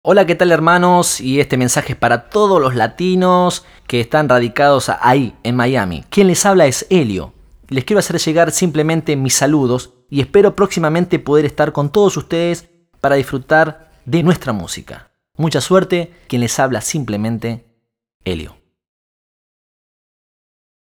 Hola, ¿qué tal hermanos? Y este mensaje es para todos los latinos que están radicados ahí, en Miami. Quien les habla es Helio. Les quiero hacer llegar simplemente mis saludos y espero próximamente poder estar con todos ustedes para disfrutar de nuestra música. Mucha suerte, quien les habla simplemente Helio.